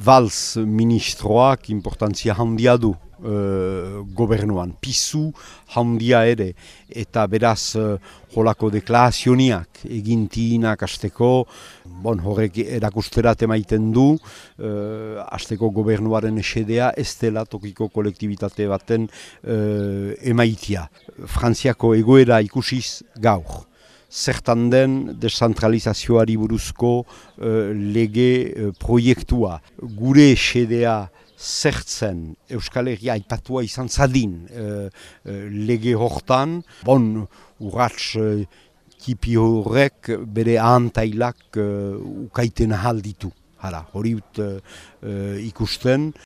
Valls ministroak importantzia handia du gobernuan, pisu handia ere, eta beraz holako deklarazioniak egintinak asteko, horrek erakusterat emaiten du, asteko gobernuaren esedea ez dela tokiko kolektibitate baten emaitia. Frantziako egoera ikusiz gaur. Zertan den deszentralizazioari buruzko lege proiektua. Gure esedea zertzen Euskal Herria aipatua izan zadin lege hortan, urrats tipi horrek bere ahantailak ukaiten ahal ditu. Hori ikusten.